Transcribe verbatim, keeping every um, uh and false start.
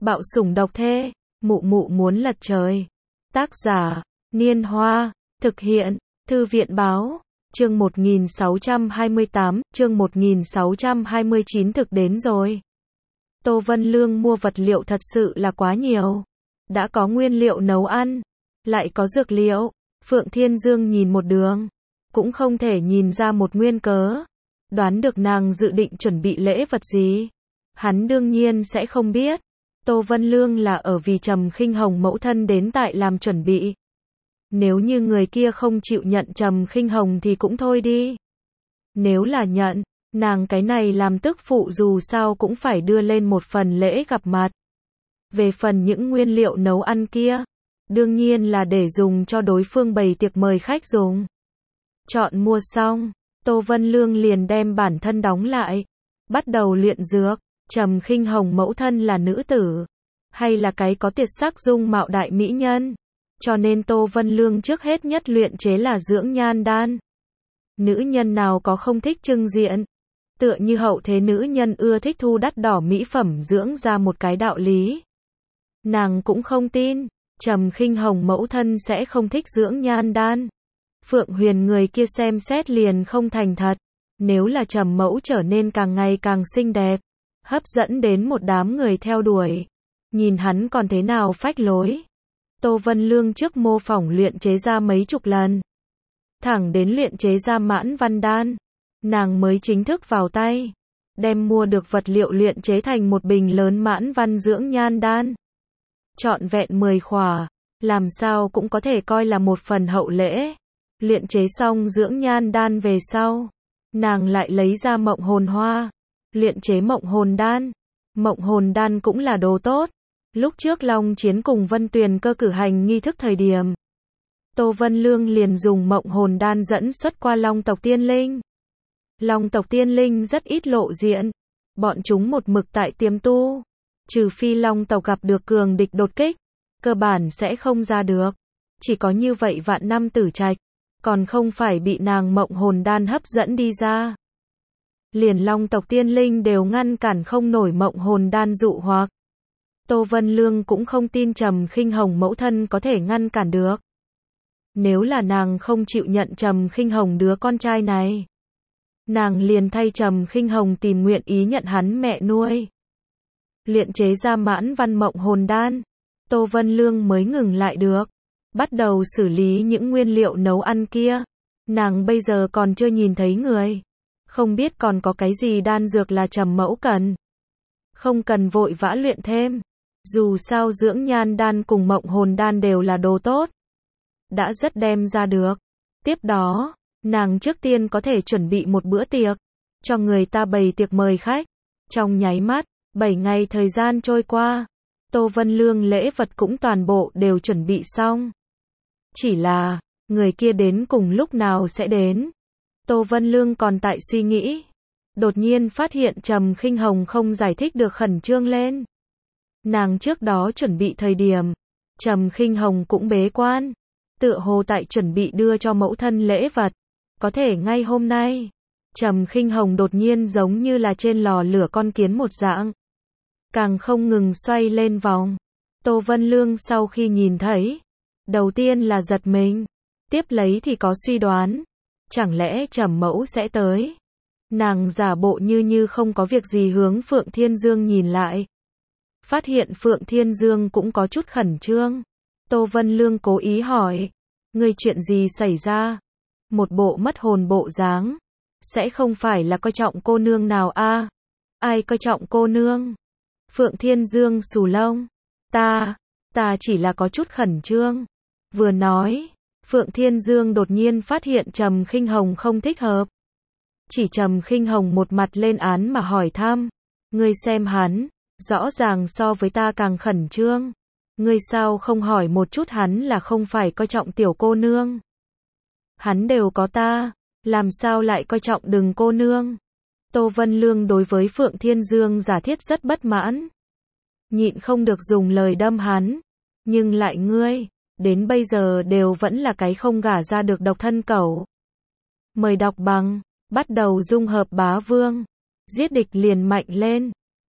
Bạo sủng độc thê, mụ mụ muốn lật trời. Tác giả, Niên Hoa, thực hiện, Thư viện Báo, chương một nghìn sáu trăm hai mươi tám, chương một nghìn sáu trăm hai mươi chín thực đến rồi. Tô Vân Lương mua vật liệu thật sự là quá nhiều. Đã có nguyên liệu nấu ăn, lại có dược liệu. Phượng Thiên Dương nhìn một đường, cũng không thể nhìn ra một nguyên cớ. Đoán được nàng dự định chuẩn bị lễ vật gì. Hắn đương nhiên sẽ không biết. Tô Vân Lương là ở vì Trầm Khinh Hồng mẫu thân đến tại làm chuẩn bị. Nếu như người kia không chịu nhận Trầm Khinh Hồng thì cũng thôi đi. Nếu là nhận, nàng cái này làm tức phụ dù sao cũng phải đưa lên một phần lễ gặp mặt. Về phần những nguyên liệu nấu ăn kia, đương nhiên là để dùng cho đối phương bày tiệc mời khách dùng. Chọn mua xong, Tô Vân Lương liền đem bản thân đóng lại, bắt đầu luyện dược. Trầm Khinh Hồng mẫu thân là nữ tử, hay là cái có tuyệt sắc dung mạo đại mỹ nhân, cho nên Tô Vân Lương trước hết nhất luyện chế là dưỡng nhan đan. Nữ nhân nào có không thích trưng diện, tựa như hậu thế nữ nhân ưa thích thu đắt đỏ mỹ phẩm dưỡng ra một cái đạo lý. Nàng cũng không tin, Trầm Khinh Hồng mẫu thân sẽ không thích dưỡng nhan đan. Phượng Huyền người kia xem xét liền không thành thật, nếu là Trầm mẫu trở nên càng ngày càng xinh đẹp, hấp dẫn đến một đám người theo đuổi. Nhìn hắn còn thế nào phách lối. Tô Vân Lương trước mô phỏng luyện chế ra mấy chục lần. Thẳng đến luyện chế ra mãn văn đan, nàng mới chính thức vào tay. Đem mua được vật liệu luyện chế thành một bình lớn mãn văn dưỡng nhan đan. Trọn vẹn mười khỏa, làm sao cũng có thể coi là một phần hậu lễ. Luyện chế xong dưỡng nhan đan về sau, nàng lại lấy ra mộng hồn hoa. Luyện chế mộng hồn đan. Mộng hồn đan cũng là đồ tốt. Lúc trước Long Chiến cùng Vân Tuyền cơ cử hành nghi thức thời điểm, Tô Vân Lương liền dùng mộng hồn đan dẫn xuất qua Long tộc tiên linh. Long tộc tiên linh rất ít lộ diện. Bọn chúng một mực tại tiềm tu. Trừ phi Long tộc gặp được cường địch đột kích, cơ bản sẽ không ra được. Chỉ có như vậy vạn năm tử trạch, còn không phải bị nàng mộng hồn đan hấp dẫn đi ra. Liền Long tộc tiên linh đều ngăn cản không nổi mộng hồn đan dụ hoặc. Tô Vân Lương cũng không tin Trầm Khinh Hồng mẫu thân có thể ngăn cản được. Nếu là nàng không chịu nhận Trầm Khinh Hồng đứa con trai này, nàng liền thay Trầm Khinh Hồng tìm nguyện ý nhận hắn mẹ nuôi. Luyện chế ra mãn văn mộng hồn đan, Tô Vân Lương mới ngừng lại được. Bắt đầu xử lý những nguyên liệu nấu ăn kia. Nàng bây giờ còn chưa nhìn thấy người. Không biết còn có cái gì đan dược là Trầm mẫu cần. Không cần vội vã luyện thêm. Dù sao dưỡng nhan đan cùng mộng hồn đan đều là đồ tốt. Đã rất đem ra được. Tiếp đó, nàng trước tiên có thể chuẩn bị một bữa tiệc. Cho người ta bày tiệc mời khách. Trong nháy mắt, bảy ngày thời gian trôi qua. Tô Vân Lương lễ vật cũng toàn bộ đều chuẩn bị xong. Chỉ là, người kia đến cùng lúc nào sẽ đến. Tô Vân Lương còn tại suy nghĩ. Đột nhiên phát hiện Trầm Khinh Hồng không giải thích được khẩn trương lên. Nàng trước đó chuẩn bị thời điểm, Trầm Khinh Hồng cũng bế quan. Tựa hồ tại chuẩn bị đưa cho mẫu thân lễ vật. Có thể ngay hôm nay, Trầm Khinh Hồng đột nhiên giống như là trên lò lửa con kiến một dạng. Càng không ngừng xoay lên vòng. Tô Vân Lương sau khi nhìn thấy, đầu tiên là giật mình. Tiếp lấy thì có suy đoán. Chẳng lẽ Trầm mẫu sẽ tới? Nàng giả bộ như như không có việc gì hướng Phượng Thiên Dương nhìn lại. Phát hiện Phượng Thiên Dương cũng có chút khẩn trương. Tô Vân Lương cố ý hỏi. Người chuyện gì xảy ra? Một bộ mất hồn bộ dáng. Sẽ không phải là coi trọng cô nương nào a? À? Ai coi trọng cô nương? Phượng Thiên Dương xù lông. Ta, ta chỉ là có chút khẩn trương. Vừa nói, Phượng Thiên Dương đột nhiên phát hiện Trầm Khinh Hồng không thích hợp. Chỉ Trầm Khinh Hồng một mặt lên án mà hỏi thăm. Ngươi xem hắn, rõ ràng so với ta càng khẩn trương. Ngươi sao không hỏi một chút hắn là không phải coi trọng tiểu cô nương? Hắn đều có ta, làm sao lại coi trọng đừng cô nương? Tô Vân Lương đối với Phượng Thiên Dương giả thiết rất bất mãn. Nhịn không được dùng lời đâm hắn. Nhưng lại ngươi, đến bây giờ đều vẫn là cái không gả ra được độc thân cẩu. Mời đọc bằng, bắt đầu dung hợp bá vương. Giết địch liền mạnh lên.